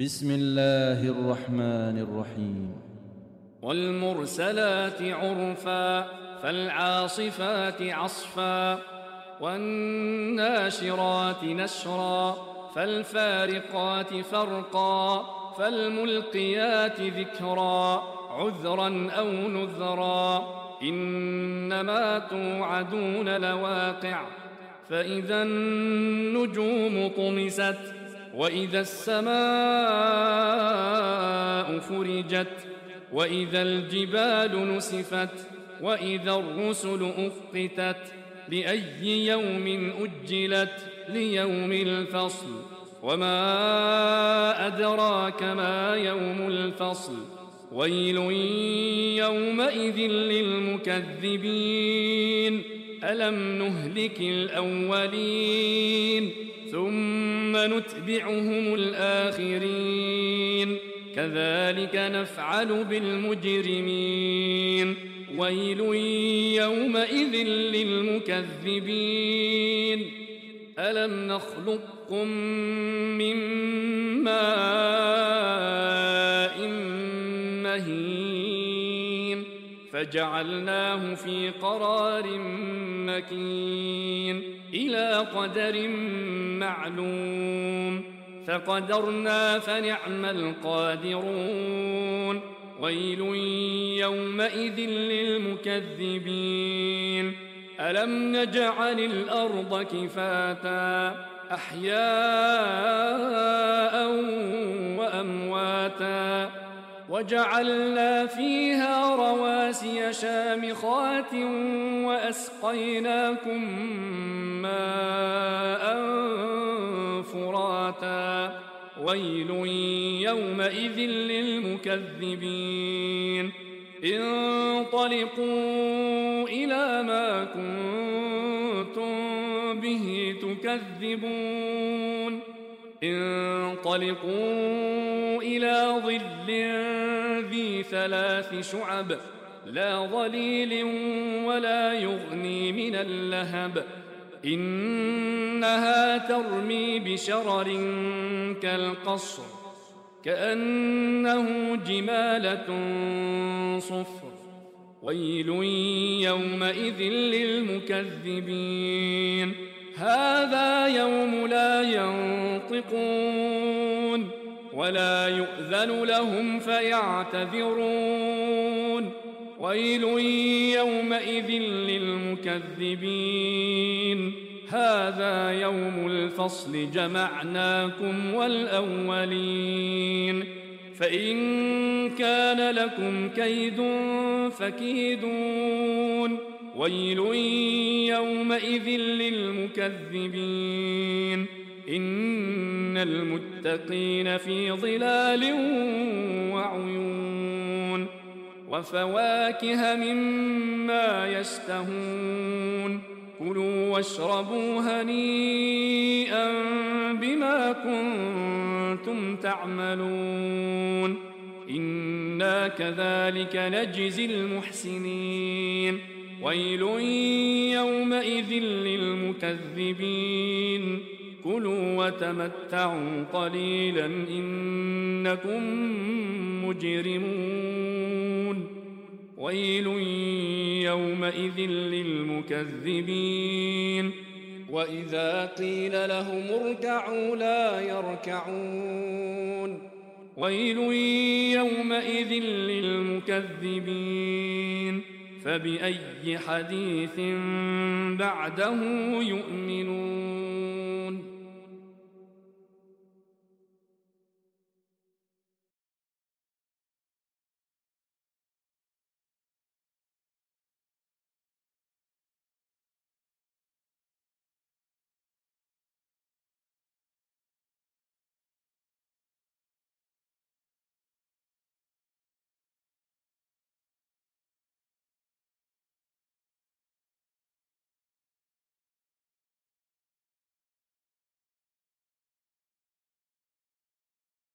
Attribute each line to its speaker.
Speaker 1: بسم الله الرحمن الرحيم.
Speaker 2: والمرسلات عرفا فالعاصفات عصفا والناشرات نشرا فالفارقات فرقا فالملقيات ذكرا عذرا أو نذرا إنما توعدون لواقع فإذا النجوم طمست وإذا السماء فرجت وإذا الجبال نسفت وإذا الرسل أقتت لأي يوم أجلت ليوم الفصل وما أدراك ما يوم الفصل ويل يومئذ للمكذبين ألم نهلك الأولين ثم نتبعهم الآخرين كذلك نفعل بالمجرمين ويل يومئذ للمكذبين ألم نخلقكم من ماء مهين فجعلناه في قرار مكين إلى قدر معلوم فقدرنا فنعم القادرون ويل يومئذ للمكذبين ألم نجعل الأرض كفاتا أحياء وأمواتا وجعلنا فيها رواسي شامخات وأسقيناكم ماء فراتا ويل يومئذ للمكذبين انطلقوا إلى ما كنتم به تكذبون انطلقوا إلى ظل ذي 3 شعب لا ظليل ولا يغني من اللهب إنها ترمي بشرر كالقصر كأنه جمالة صفر ويل يومئذ للمكذبين هذا يوم لا ينطقون ولا يؤذن لهم فيعتذرون ويل يومئذ للمكذبين هذا يوم الفصل جمعناكم والأولين فإن كان لكم كيد فكيدون ويل يومئذ للمكذبين إن المتقين في ظلال وعيون وفواكه مما يشتهون كلوا واشربوا هنيئا بما كنتم تعملون إنا كذلك نجزي المحسنين ويل يومئذ للمكذبين كلوا وتمتعوا قليلا إنكم مجرمون ويل يومئذ للمكذبين وإذا قيل لهم اركعوا لا يركعون ويل يومئذ للمكذبين فبأي حديث بعده يؤمنون